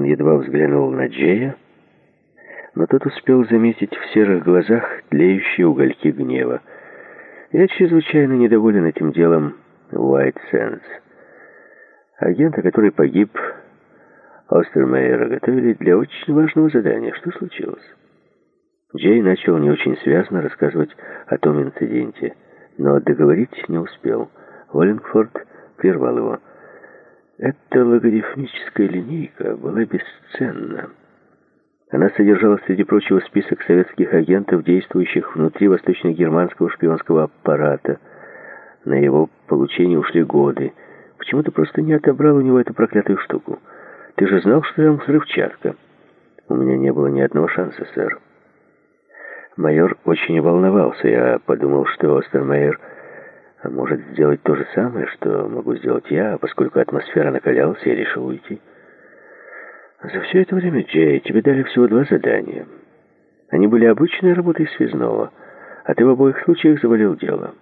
едва взглянул на Джея, но тот успел заметить в серых глазах тлеющие угольки гнева. «Я чрезвычайно недоволен этим делом White Sands. Агента, который погиб, Остермейера, готовили для очень важного задания. Что случилось?» Джей начал не очень связно рассказывать о том инциденте, но договорить не успел. Уоллингфорд прервал его. «Эта логарифмическая линейка была бесценна. Она содержала, среди прочего, список советских агентов, действующих внутри восточно-германского шпионского аппарата. На его получение ушли годы. Почему ты просто не отобрал у него эту проклятую штуку? Ты же знал, что там взрывчатка». «У меня не было ни одного шанса, сэр». Майор очень волновался. Я подумал, что Остермейер может сделать то же самое, что могу сделать я, а поскольку атмосфера накалялась, я решил уйти. За все это время, Джей, тебе дали всего 2 задания. Они были обычной работой связного, а ты в обоих случаях завалил дело.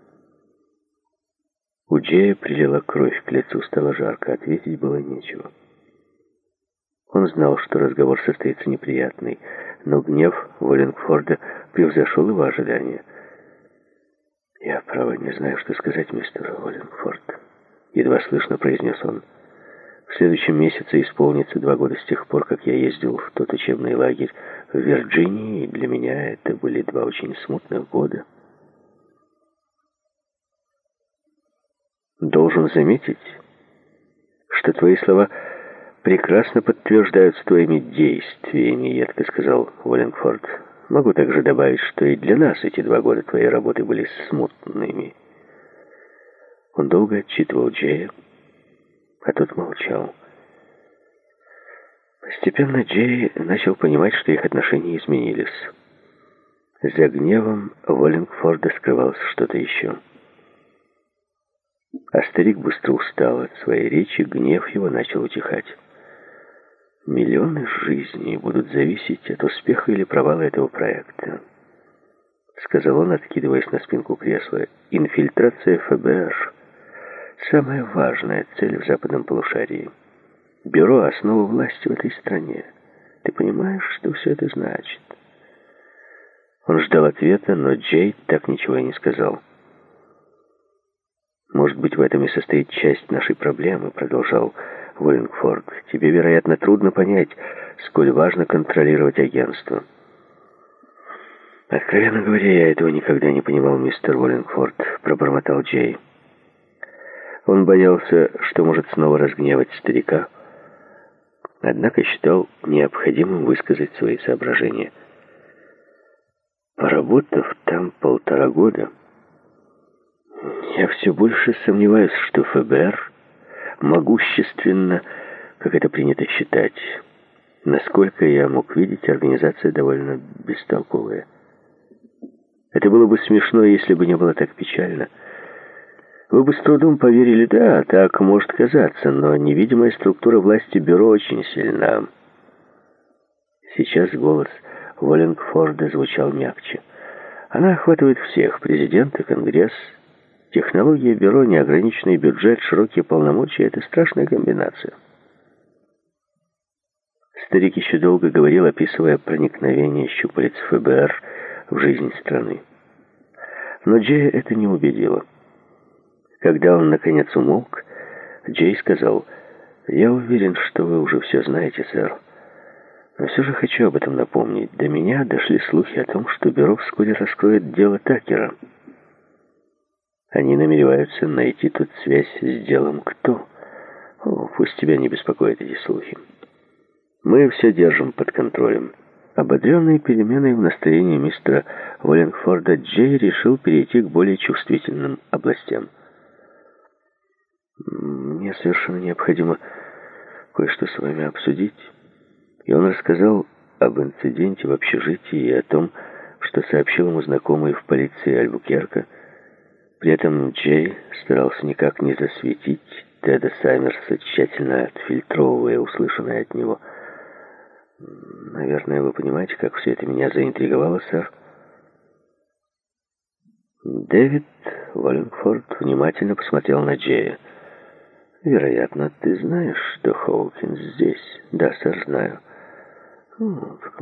У Джея прилила кровь к лицу, стало жарко, ответить было нечего. Он знал, что разговор состоится неприятный, но гнев Уоллингфорда превзошел его ожидания. «Я, право, не знаю, что сказать, мистер Уоллингфорд», — едва слышно произнес он. «В следующем месяце исполнится 2 года с тех пор, как я ездил в тот учебный лагерь в Вирджинии, и для меня это были 2 очень смутных года. Должен заметить, что твои слова прекрасно подтверждаются твоими действиями», — едко сказал Уоллингфорд. «Могу также добавить, что и для нас эти 2 года твоей работы были смутными». Он долго отчитывал Джея, а тот молчал. Постепенно Джей начал понимать, что их отношения изменились. За гневом Уоллингфорда скрывалось что-то еще. А старик быстро устал от своей речи, гнев его начал утихать. «Миллионы жизней будут зависеть от успеха или провала этого проекта», — сказал он, откидываясь на спинку кресла. «Инфильтрация ФБР — самая важная цель в западном полушарии. Бюро — основа власти в этой стране. Ты понимаешь, что все это значит?» Он ждал ответа, но Джей так ничего и не сказал. «Может быть, в этом и состоит часть нашей проблемы», — продолжал Уоллингфорд. «Тебе, вероятно, трудно понять, сколь важно контролировать агентство». «Откровенно говоря, я этого никогда не понимал, мистер Уоллингфорд», — пробормотал Джей. Он боялся, что может снова разгневать старика, однако считал необходимым высказать свои соображения. Поработав там 1,5 года, я все больше сомневаюсь, что ФБР могущественно, как это принято считать. Насколько я мог видеть, организация довольно бестолковая. Это было бы смешно, если бы не было так печально. Вы бы с трудом поверили, да, так может казаться, но невидимая структура власти бюро очень сильна. Сейчас голос Уоллингфорда звучал мягче. Она охватывает всех: президента, конгресс. Технология бюро, неограниченный бюджет, широкие полномочия — это страшная комбинация. Старик еще долго говорил, описывая проникновение щупалец ФБР в жизнь страны. Но Джея это не убедило. Когда он, наконец, умолк, Джей сказал: «Я уверен, что вы уже все знаете, сэр. Но все же хочу об этом напомнить. До меня дошли слухи о том, что бюро вскоре раскроет дело Такера. Они намереваются найти тут связь с делом кто? О, пусть тебя не беспокоят эти слухи. Мы все держим под контролем». Ободренный переменой в настроении мистера Уоллингфорда, Джей решил перейти к более чувствительным областям. «Мне совершенно необходимо кое-что с вами обсудить». И он рассказал об инциденте в общежитии и о том, что сообщил ему знакомый в полиции Альбукерка. При этом Джей старался никак не засветить Теда Саммерса, тщательно отфильтровывая услышанное от него. «Наверное, вы понимаете, как все это меня заинтриговало, сэр». Дэвид Уоллингфорд внимательно посмотрел на Джея. Вероятно, ты знаешь, что Хоукинс здесь. Да, сэр, знаю.